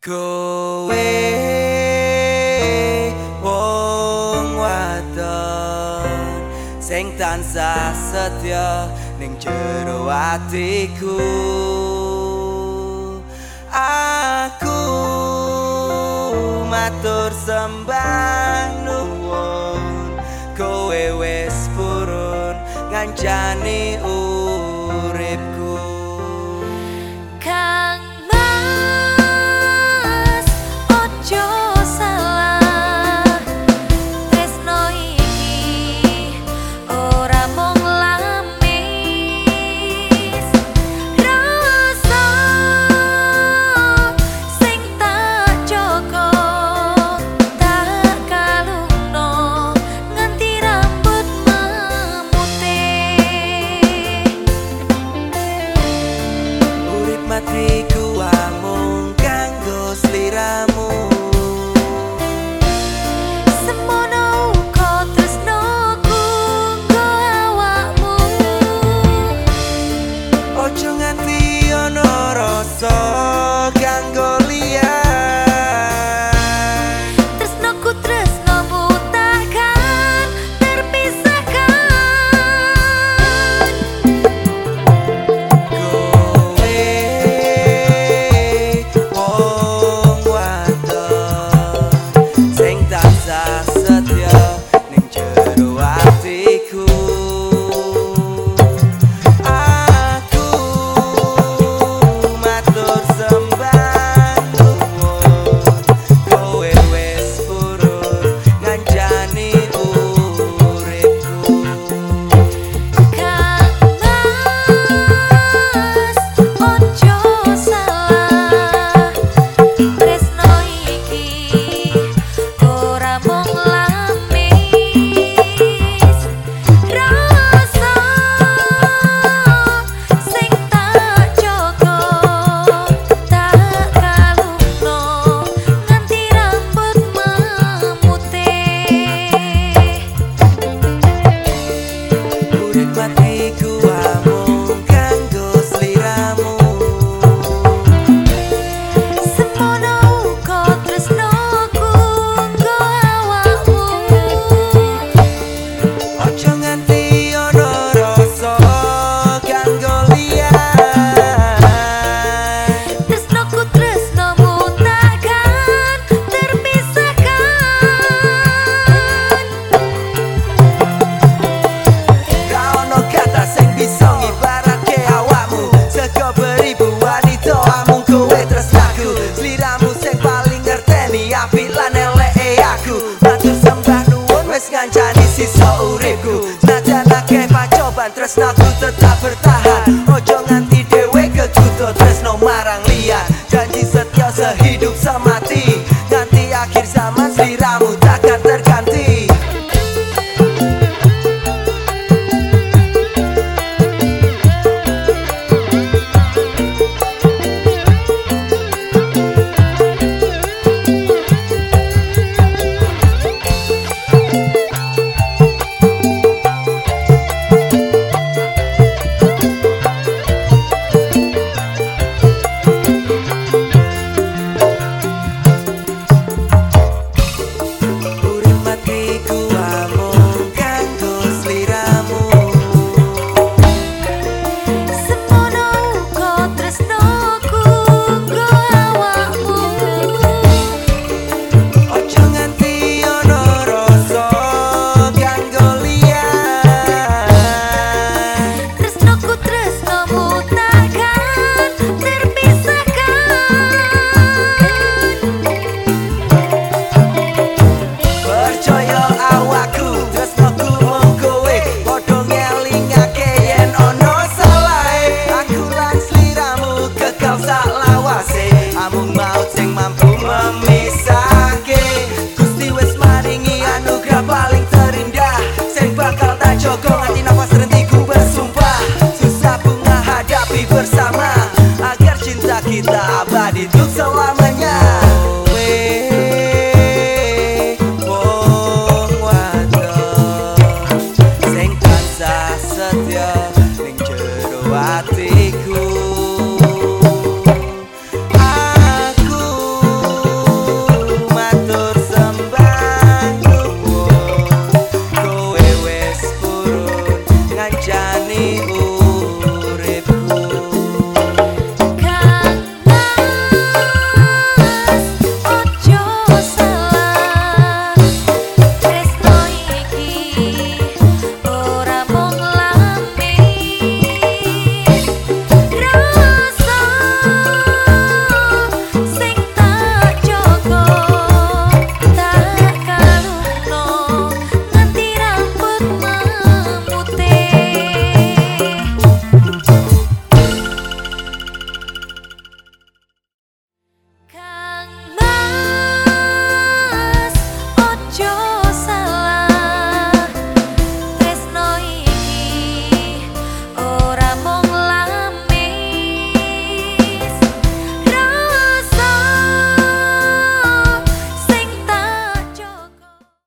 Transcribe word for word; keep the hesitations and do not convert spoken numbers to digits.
Kowe wong wadon sing tansah setya ning jero atiku. Aku matur sembah nuwun, kowe wis purun ngancani uripku. Kang Mas ojo salah, tresno iki ora mung lamis, rasa sing tak jaga tak kalungno nganti rambut memutih. Urip matiku amung kanggo sliramu, semono uga tresnoku nggo awakmu. ojo nganti ana rasa kanggo liya. Tresnoku tresnomu takkan terpisahkan. Kowe wong wadon sing tansah setya ning jero atiku. Aku matur sembah nuwun, kowe wis purun ngancani uripku. Kang Mas ojo salah, tresno iki ora mung lamis, rasa sing tak jaga tak kalungno nganti rambut memutih. Urip matiku amung kanggo sliramu, Semono uga tresnoku nggo awakmu. ojo nganti ana rasa kanggo liya. Tresnoku tresnomu takkan terpisahkan. Gak ono kata sing bisa ngibaratke awakmu, sego beribu wanita amung kowe tresnaku. Sliramu sing paling ngerteni apik lan eleke aku. Matur sembah nuwun wis ngancani sisa uripku. Senajan akeh pacoban tresnaku tetap bertahan, ojo nganti dhewe ketutup tresno marang liya. Janji setia sehidup semati